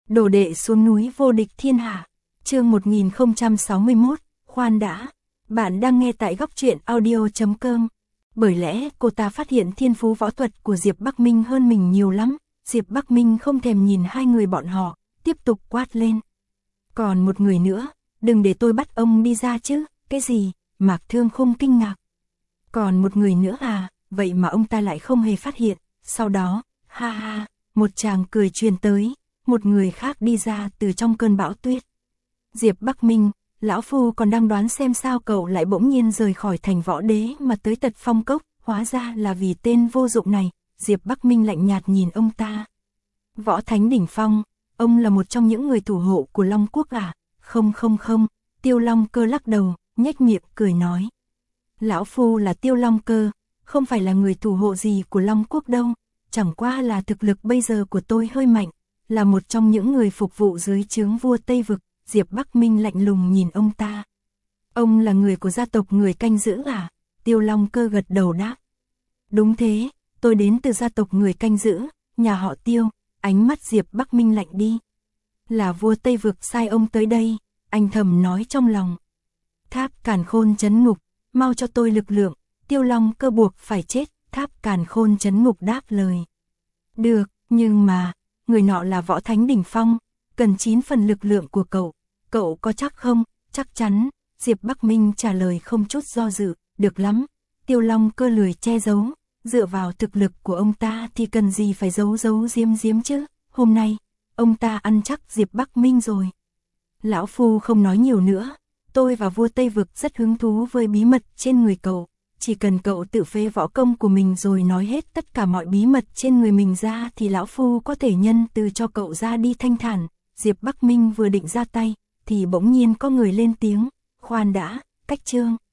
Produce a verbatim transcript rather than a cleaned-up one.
Đồ đệ xuống núi vô địch thiên hạ. Chương một nghìn không trăm sáu mươi mốt, khoan đã. Bạn đang nghe tại góc truyện audio chấm com. Bởi lẽ cô ta phát hiện thiên phú võ thuật của Diệp Bắc Minh hơn mình nhiều lắm. Diệp Bắc Minh không thèm nhìn hai người bọn họ, tiếp tục quát lên. Còn một người nữa, đừng để tôi bắt ông đi ra chứ. Cái gì? Mạc Thương Khung kinh ngạc. Còn một người nữa à? Vậy mà ông ta lại không hề phát hiện. Sau đó, ha ha, một chàng cười truyền tới. Một người khác đi ra từ trong cơn bão tuyết. Diệp Bắc Minh, lão phu còn đang đoán xem sao cậu lại bỗng nhiên rời khỏi thành võ đế mà tới Tật Phong Cốc, hóa ra là vì tên vô dụng này. Diệp Bắc Minh lạnh nhạt nhìn ông ta. Võ Thánh đỉnh phong, ông là một trong những người thủ hộ của Long Quốc à? Không không không, Tiêu Long Cơ lắc đầu, nhếch miệng cười nói. Lão phu là Tiêu Long Cơ, không phải là người thủ hộ gì của Long Quốc đâu, chẳng qua là thực lực bây giờ của tôi hơi mạnh, là một trong những người phục vụ dưới trướng vua Tây Vực. Diệp Bắc Minh lạnh lùng nhìn ông ta. Ông là người của gia tộc người canh giữ à? Tiêu Long Cơ gật đầu đáp. Đúng thế, tôi đến từ gia tộc người canh giữ, nhà họ Tiêu. Ánh mắt Diệp Bắc Minh lạnh đi. Là vua Tây Vực sai ông tới đây, anh thầm nói trong lòng. Tháp Càn Khôn trấn ngục, mau cho tôi lực lượng. Tiêu Long Cơ buộc phải chết. Tháp Càn Khôn trấn ngục đáp lời. Được, nhưng mà người nọ là võ thánh đỉnh phong, cần chín phần lực lượng của cậu. Cậu có chắc không? Chắc chắn. Diệp Bắc Minh trả lời không chút do dự. Được lắm. Tiêu Long Cơ lười che giấu. Dựa vào thực lực của ông ta thì cần gì phải giấu giấu giếm giếm chứ. Hôm nay, ông ta ăn chắc Diệp Bắc Minh rồi. Lão phu không nói nhiều nữa. Tôi và vua Tây Vực rất hứng thú với bí mật trên người cậu. Chỉ cần cậu tự phế võ công của mình rồi nói hết tất cả mọi bí mật trên người mình ra thì lão phu có thể nhân từ cho cậu ra đi thanh thản. Diệp Bắc Minh vừa định ra tay thì bỗng nhiên có người lên tiếng. Khoan đã, Cách Trương.